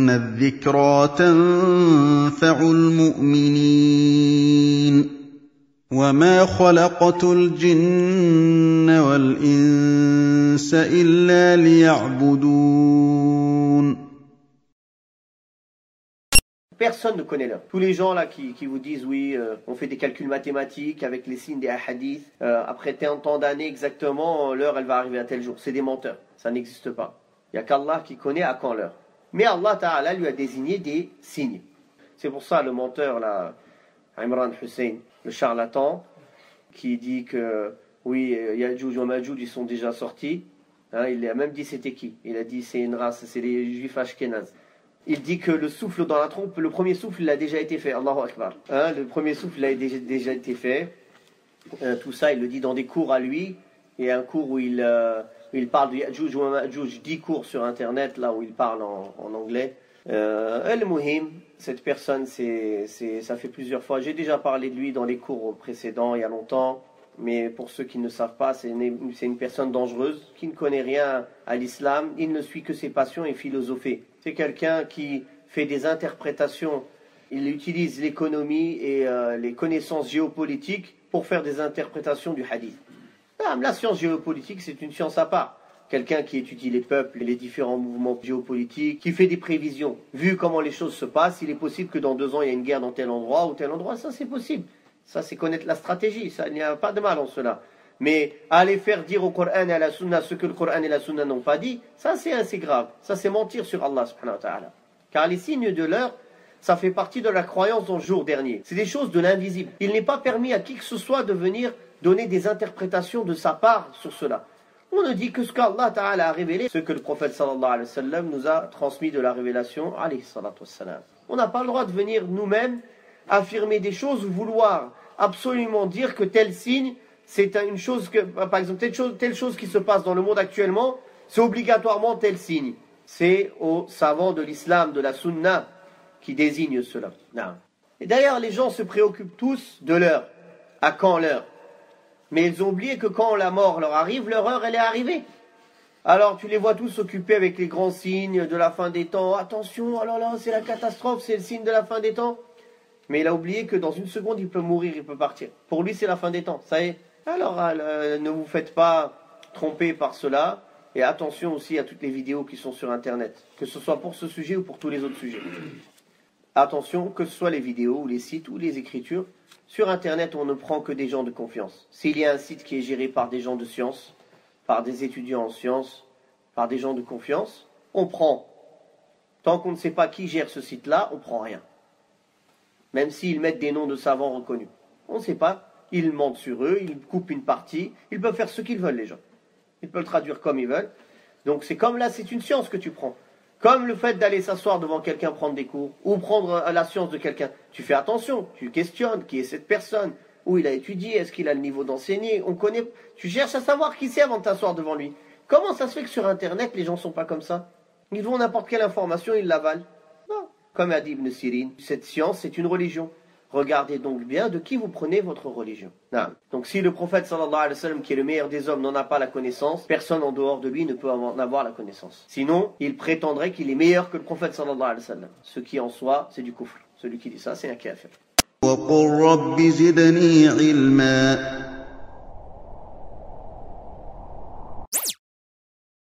أَنَّ الذِّكْرَىٰ تَنفَعُ الْمُؤْمِنِينَ وَمَا خَلَقْتُ الْجِنَّ وَالْإِنسَ إِلَّا لِيَعْبُدُونِ. Personne ne connaît l'heure. Tous les gens là qui vous disent oui, on fait des calculs mathématiques avec les signes des hadiths, après tant d'années exactement, l'heure elle va arriver à tel jour. C'est des menteurs, ça n'existe pas. Il n'y a qu'Allah qui connaît à quand l'heure. Mais Allah Ta'ala lui a désigné des signes. C'est pour ça le menteur là, Imran Hussein, le charlatan, qui dit que oui, Ya'juj wa Ma'juj ils sont déjà sortis. Hein, il a même dit c'était qui? Il a dit c'est une race, c'est les juifs ashkénazes. Il dit que le souffle dans la trompe, le premier souffle, il a déjà été fait. Allahu Akbar. Hein, le premier souffle, il a déjà été fait. Tout ça, il le dit dans des cours à lui. Il y a un cours où il parle de Ya'juj wa Ma'juj, 10 cours sur Internet, là où il parle en anglais. Al-Muhim, cette personne, ça fait plusieurs fois. J'ai déjà parlé de lui dans les cours précédents, il y a longtemps. Mais pour ceux qui ne savent pas, c'est une personne dangereuse, qui ne connaît rien à l'islam. Il ne suit que ses passions et philosophie. C'est quelqu'un qui fait des interprétations. Il utilise l'économie et les connaissances géopolitiques pour faire des interprétations du hadith. La science géopolitique, c'est une science à part. Quelqu'un qui étudie les peuples et les différents mouvements géopolitiques, qui fait des prévisions. Vu comment les choses se passent, il est possible que dans 2 ans, il y ait une guerre dans tel endroit ou tel endroit. Ça, c'est possible. Ça, c'est connaître la stratégie. Ça, il n'y a pas de mal en cela. Mais aller faire dire au Coran et à la Sunna ce que le Coran et la Sunna n'ont pas dit, ça c'est assez grave. Ça c'est mentir sur Allah subhanahu wa ta'ala. Car les signes de l'heure, ça fait partie de la croyance dans le jour dernier. C'est des choses de l'invisible. Il n'est pas permis à qui que ce soit de venir donner des interprétations de sa part sur cela. On ne dit que ce qu'Allah ta'ala a révélé, ce que le prophète sallallahu alayhi wa sallam nous a transmis de la révélation, alayhi salatu wassalam. On n'a pas le droit de venir nous-mêmes affirmer des choses ou vouloir absolument dire que tel signe, c'est une chose que, par exemple, telle chose qui se passe dans le monde actuellement, c'est obligatoirement tel signe. C'est aux savants de l'islam, de la sunna, qui désignent cela. Non. Et d'ailleurs, les gens se préoccupent tous de l'heure. À quand l'heure? Mais ils ont oublié que quand la mort leur arrive, leur heure, elle est arrivée. Alors, tu les vois tous occupés avec les grands signes de la fin des temps. Attention, oh là là, c'est la catastrophe, c'est le signe de la fin des temps. Mais il a oublié que dans une seconde, il peut mourir, il peut partir. Pour lui, c'est la fin des temps. Ça y est. Alors, ne vous faites pas tromper par cela. Et attention aussi à toutes les vidéos qui sont sur Internet. Que ce soit pour ce sujet ou pour tous les autres sujets. Attention, que ce soit les vidéos, ou les sites, ou les écritures. Sur Internet, on ne prend que des gens de confiance. S'il y a un site qui est géré par des gens de science, par des étudiants en sciences, par des gens de confiance, on prend. Tant qu'on ne sait pas qui gère ce site-là, on ne prend rien. Même s'ils mettent des noms de savants reconnus. On ne sait pas. Ils mentent sur eux, ils coupent une partie. Ils peuvent faire ce qu'ils veulent, les gens. Ils peuvent le traduire comme ils veulent. Donc c'est comme là, c'est une science que tu prends. Comme le fait d'aller s'asseoir devant quelqu'un, prendre des cours, ou prendre la science de quelqu'un. Tu fais attention, tu questionnes qui est cette personne, où il a étudié, est-ce qu'il a le niveau d'enseigner. On connaît. Tu cherches à savoir qui c'est avant de t'asseoir devant lui. Comment ça se fait que sur Internet, les gens ne sont pas comme ça? Ils vont n'importe quelle information, ils l'avalent. Non. Comme a dit Ibn Sirin, cette science, c'est une religion. Regardez donc bien de qui vous prenez votre religion. Non. Donc si le prophète sallallahu alayhi wa sallam, qui est le meilleur des hommes, n'en a pas la connaissance, personne en dehors de lui ne peut en avoir la connaissance. Sinon, il prétendrait qu'il est meilleur que le prophète sallallahu alayhi wa sallam. Ce qui en soi, c'est du kufr. Celui qui dit ça, c'est un kafir. وَقُلْ رَبِّ زِدْنِي عِلْمًا